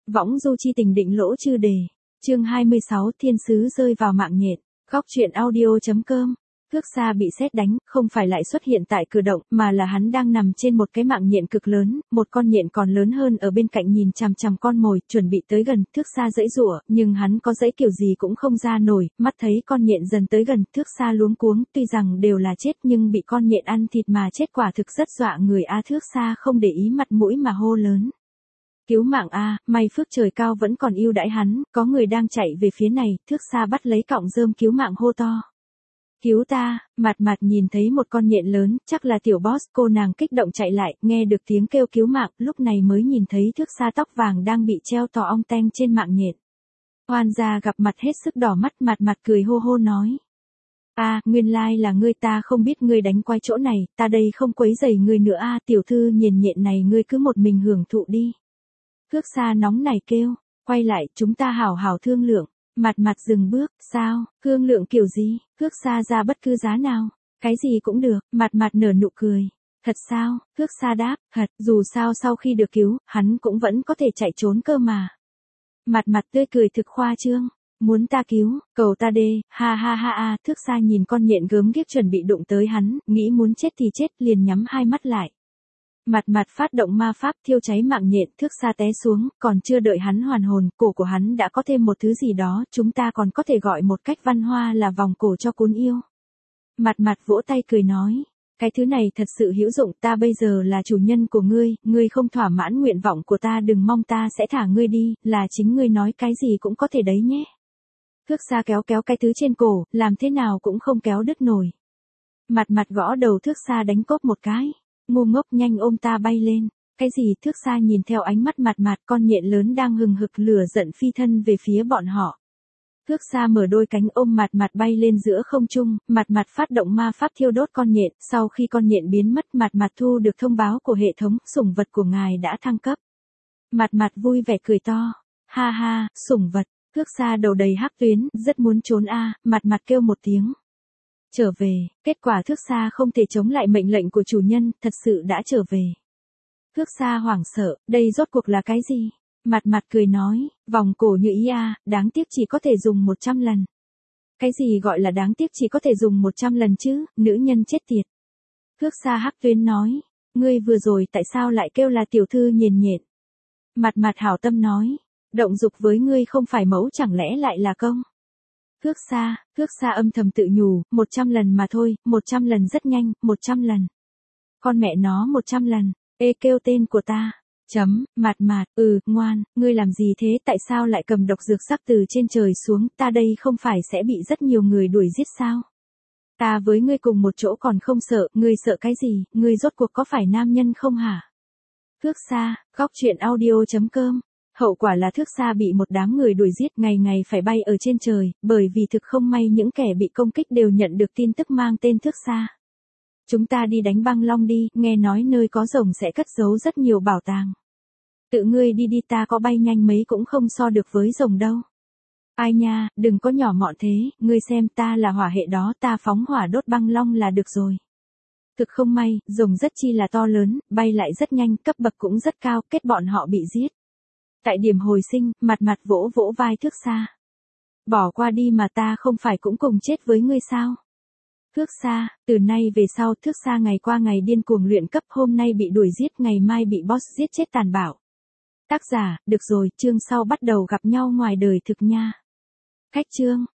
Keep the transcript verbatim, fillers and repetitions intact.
Võng du chi tình định lỗ chư đề. Chương hai mươi sáu Thiên sứ rơi vào mạng nhện. Góc truyện audio.com. Thước Xa bị sét đánh, không phải lại xuất hiện tại cử động, mà là hắn đang nằm trên một cái mạng nhện cực lớn, một con nhện còn lớn hơn ở bên cạnh nhìn chằm chằm con mồi, chuẩn bị tới gần. Thước Xa giãy giụa, nhưng hắn có giãy kiểu gì cũng không ra nổi, mắt thấy con nhện dần tới gần, Thước Xa luống cuống, tuy rằng đều là chết nhưng bị con nhện ăn thịt mà chết quả thực rất dọa người a. Thước Xa không để ý mặt mũi mà hô lớn. Cứu mạng a, may phước trời cao vẫn còn ưu đãi hắn, có người đang chạy về phía này. Thước Xa bắt lấy cọng rơm cứu mạng hô to. Cứu ta, Mạt Mạt nhìn thấy một con nhện lớn, chắc là tiểu boss, cô nàng kích động chạy lại, nghe được tiếng kêu cứu mạng, lúc này mới nhìn thấy Thước Xa tóc vàng đang bị treo tò ong teng trên mạng nhện. Hoan gia gặp mặt hết sức đỏ mắt, Mạt Mạt cười hô hô nói. A, nguyên lai là ngươi, ta không biết ngươi đánh quay chỗ này, ta đây không quấy rầy ngươi nữa a, tiểu thư nhện nhện này ngươi cứ một mình hưởng thụ đi. Thước Xa nóng này kêu, quay lại, chúng ta hảo hảo thương lượng. Mạt Mạt dừng bước, sao, thương lượng kiểu gì, Thước Xa ra bất cứ giá nào, cái gì cũng được. Mạt Mạt nở nụ cười. Thật sao, Thước Xa đáp, thật, dù sao sau khi được cứu, hắn cũng vẫn có thể chạy trốn cơ mà. Mạt Mạt tươi cười thực khoa trương, muốn ta cứu, cầu ta đê, ha ha ha a. Thước Xa nhìn con nhện gớm ghiếc chuẩn bị đụng tới hắn, nghĩ muốn chết thì chết, liền nhắm hai mắt lại. Mạt Mạt phát động ma pháp thiêu cháy mạng nhện, Thước Xa té xuống, còn chưa đợi hắn hoàn hồn, cổ của hắn đã có thêm một thứ gì đó, chúng ta còn có thể gọi một cách văn hoa là vòng cổ cho cún yêu. Mạt Mạt vỗ tay cười nói, cái thứ này thật sự hữu dụng, ta bây giờ là chủ nhân của ngươi, ngươi không thỏa mãn nguyện vọng của ta đừng mong ta sẽ thả ngươi đi, là chính ngươi nói cái gì cũng có thể đấy nhé. Thước Xa kéo kéo cái thứ trên cổ, làm thế nào cũng không kéo đứt nổi. Mạt Mạt gõ đầu Thước Xa đánh cốp một cái. Ngu ngốc, nhanh ôm ta bay lên. Cái gì? Thước Xa nhìn theo ánh mắt Mạt Mạt, con nhện lớn đang hừng hực lửa giận phi thân về phía bọn họ. Thước Xa mở đôi cánh ôm Mạt Mạt bay lên giữa không trung, Mạt Mạt phát động ma pháp thiêu đốt con nhện, sau khi con nhện biến mất, Mạt Mạt thu được thông báo của hệ thống, sủng vật của ngài đã thăng cấp. Mạt Mạt vui vẻ cười to. Ha ha, sủng vật. Thước Xa đầu đầy hắc tuyến, rất muốn trốn a. Mạt Mạt kêu một tiếng. Trở về, kết quả Thước Xa không thể chống lại mệnh lệnh của chủ nhân, thật sự đã trở về. Thước Xa hoảng sợ, đây rốt cuộc là cái gì? Mạt Mạt cười nói, vòng cổ như ý a, đáng tiếc chỉ có thể dùng một trăm lần. Cái gì gọi là đáng tiếc chỉ có thể dùng một trăm lần chứ, nữ nhân chết tiệt. Thước Xa hắc tuyến nói, ngươi vừa rồi tại sao lại kêu là tiểu thư nhện nhện? Mạt Mạt hảo tâm nói, động dục với ngươi không phải mẫu chẳng lẽ lại là công? Thước Xa, Thước Xa âm thầm tự nhủ, một trăm lần mà thôi, một trăm lần rất nhanh, một trăm lần. Con mẹ nó một trăm lần, ê kêu tên của ta. Chấm, Mạt Mạt, ừ, ngoan, ngươi làm gì thế, tại sao lại cầm độc dược sắc từ trên trời xuống, ta đây không phải sẽ bị rất nhiều người đuổi giết sao? Ta với ngươi cùng một chỗ còn không sợ, ngươi sợ cái gì, ngươi rốt cuộc có phải nam nhân không hả? Thước Xa, góc truyện audio.com. Hậu quả là Thước Xa bị một đám người đuổi giết, ngày ngày phải bay ở trên trời, bởi vì thực không may những kẻ bị công kích đều nhận được tin tức mang tên Thước Xa. Chúng ta đi đánh băng long đi, nghe nói nơi có rồng sẽ cất giấu rất nhiều bảo tàng. Tự ngươi đi đi, ta có bay nhanh mấy cũng không so được với rồng đâu. Ai nha, đừng có nhỏ mọn thế, ngươi xem ta là hỏa hệ đó, ta phóng hỏa đốt băng long là được rồi. Thực không may, rồng rất chi là to lớn, bay lại rất nhanh, cấp bậc cũng rất cao, kết bọn họ bị giết. Tại điểm hồi sinh, Mạt Mạt vỗ vỗ vai Thước Xa. Bỏ qua đi mà, ta không phải cũng cùng chết với ngươi sao? Thước Xa, từ nay về sau Thước Xa ngày qua ngày điên cuồng luyện cấp, hôm nay bị đuổi giết, ngày mai bị boss giết chết tàn bạo. Tác giả, được rồi, chương sau bắt đầu gặp nhau ngoài đời thực nha. Cách chương.